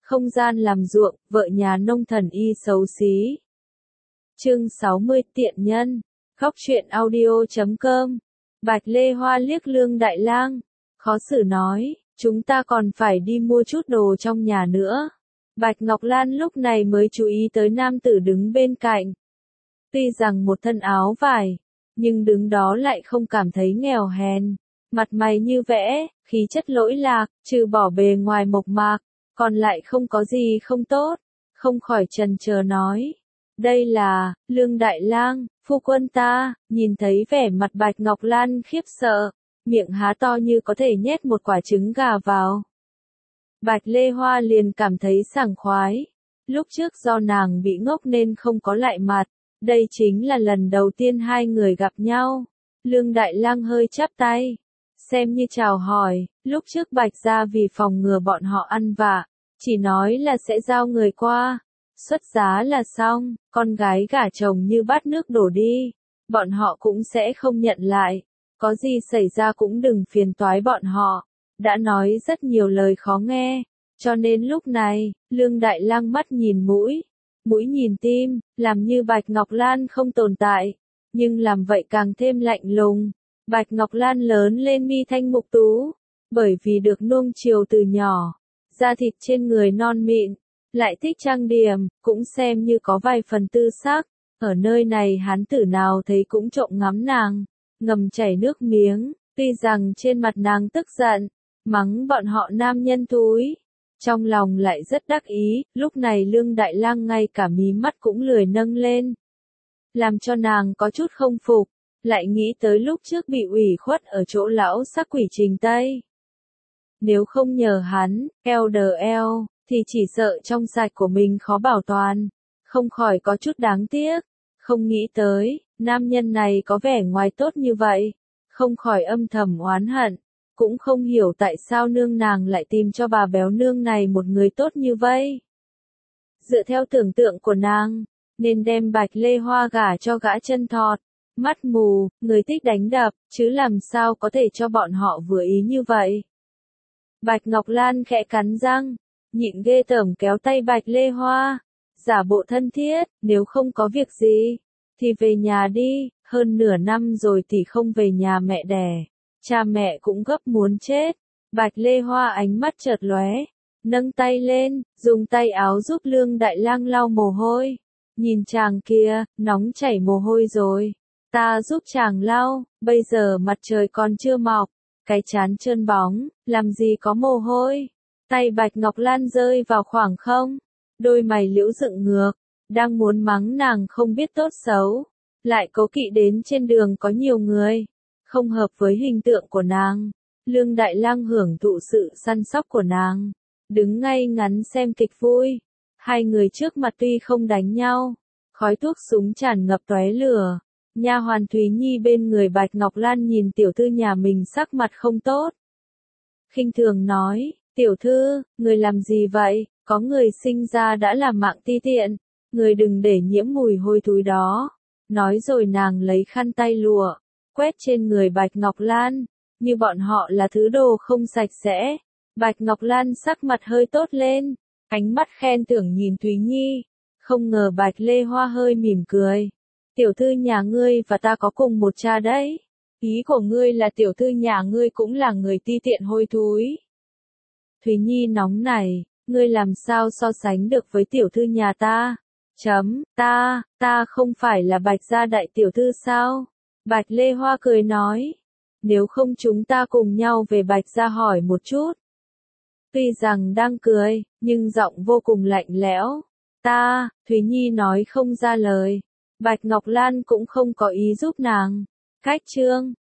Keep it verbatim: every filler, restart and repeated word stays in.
không gian làm ruộng, vợ nhà nông thần y xấu xí. Chương sáu mươi tiện nhân. Góc truyện audio chấm com. Bạch Lê Hoa liếc Lương Đại Lang, khó xử nói, chúng ta còn phải đi mua chút đồ trong nhà nữa. Bạch Ngọc Lan lúc này mới chú ý tới nam tử đứng bên cạnh. Tuy rằng một thân áo vải, nhưng đứng đó lại không cảm thấy nghèo hèn. Mặt mày như vẽ, khí chất lỗi lạc, trừ bỏ bề ngoài mộc mạc, còn lại không có gì không tốt. Không khỏi chần chờ nói. Đây là, Lương Đại Lang, phu quân ta. Nhìn thấy vẻ mặt Bạch Ngọc Lan khiếp sợ, miệng há to như có thể nhét một quả trứng gà vào. Bạch Lê Hoa liền cảm thấy sảng khoái. Lúc trước do nàng bị ngốc nên không có lại mặt, đây chính là lần đầu tiên hai người gặp nhau. Lương Đại Lang hơi chắp tay, xem như chào hỏi. Lúc trước Bạch gia vì phòng ngừa bọn họ ăn vạ, chỉ nói là sẽ giao người qua, xuất giá là xong, con gái gả chồng như bát nước đổ đi, bọn họ cũng sẽ không nhận lại, có gì xảy ra cũng đừng phiền toái bọn họ. Đã nói rất nhiều lời khó nghe, cho nên lúc này, Lương Đại Lang mắt nhìn mũi, mũi nhìn tim, làm như Bạch Ngọc Lan không tồn tại, nhưng làm vậy càng thêm lạnh lùng. Bạch Ngọc Lan lớn lên mi thanh mục tú, bởi vì được nuông chiều từ nhỏ, da thịt trên người non mịn, lại thích trang điểm, cũng xem như có vài phần tư sắc. Ở nơi này hán tử nào thấy cũng trộm ngắm nàng, ngầm chảy nước miếng, tuy rằng trên mặt nàng tức giận, mắng bọn họ nam nhân thúi, trong lòng lại rất đắc ý. Lúc này Lương Đại Lang ngay cả mí mắt cũng lười nâng lên, làm cho nàng có chút không phục, lại nghĩ tới lúc trước bị ủy khuất ở chỗ lão sắc quỷ Trình Tây. Nếu không nhờ hắn, eo đờ eo, thì chỉ sợ trong sạch của mình khó bảo toàn, không khỏi có chút đáng tiếc. Không nghĩ tới, nam nhân này có vẻ ngoài tốt như vậy, không khỏi âm thầm oán hận, cũng không hiểu tại sao nương nàng lại tìm cho bà béo nương này một người tốt như vậy. Dựa theo tưởng tượng của nàng, nên đem Bạch Lê Hoa gả cho gã chân thọt, mắt mù, người thích đánh đập, chứ làm sao có thể cho bọn họ vừa ý như vậy. Bạch Ngọc Lan khẽ cắn răng, nhịn ghê tởm kéo tay Bạch Lê Hoa, giả bộ thân thiết, nếu không có việc gì, thì về nhà đi, hơn nửa năm rồi thì không về nhà mẹ đẻ, cha mẹ cũng gấp muốn chết. Bạch Lê Hoa ánh mắt chợt lóe, nâng tay lên, dùng tay áo giúp Lương Đại Lang lau mồ hôi. Nhìn chàng kia, nóng chảy mồ hôi rồi, ta giúp chàng lau, bây giờ mặt trời còn chưa mọc, cái trán trơn bóng, làm gì có mồ hôi. Tay Bạch Ngọc Lan rơi vào khoảng không, đôi mày liễu dựng ngược, đang muốn mắng nàng không biết tốt xấu, lại cố kỵ đến trên đường có nhiều người, không hợp với hình tượng của nàng. Lương Đại Lang hưởng thụ sự săn sóc của nàng, đứng ngay ngắn xem kịch vui. Hai người trước mặt tuy không đánh nhau, khói thuốc súng tràn ngập tóe lửa. Nha hoàn Thúy Nhi bên người Bạch Ngọc Lan nhìn tiểu thư nhà mình sắc mặt không tốt, khinh thường nói, tiểu thư, người làm gì vậy, có người sinh ra đã là mạng ti tiện, người đừng để nhiễm mùi hôi thối đó. Nói rồi nàng lấy khăn tay lụa, quét trên người Bạch Ngọc Lan, như bọn họ là thứ đồ không sạch sẽ. Bạch Ngọc Lan sắc mặt hơi tốt lên, ánh mắt khen thưởng nhìn Thúy Nhi, không ngờ Bạch Lê Hoa hơi mỉm cười. Tiểu thư nhà ngươi và ta có cùng một cha đấy. Ý của ngươi là tiểu thư nhà ngươi cũng là người ti tiện hôi thối. Thúy Nhi nóng này, ngươi làm sao so sánh được với tiểu thư nhà ta? Chấm, ta, ta không phải là Bạch gia đại tiểu thư sao? Bạch Lê Hoa cười nói, nếu không chúng ta cùng nhau về Bạch gia hỏi một chút. Tuy rằng đang cười, nhưng giọng vô cùng lạnh lẽo. Ta, Thúy Nhi nói không ra lời. Bạch Ngọc Lan cũng không có ý giúp nàng. Cách chương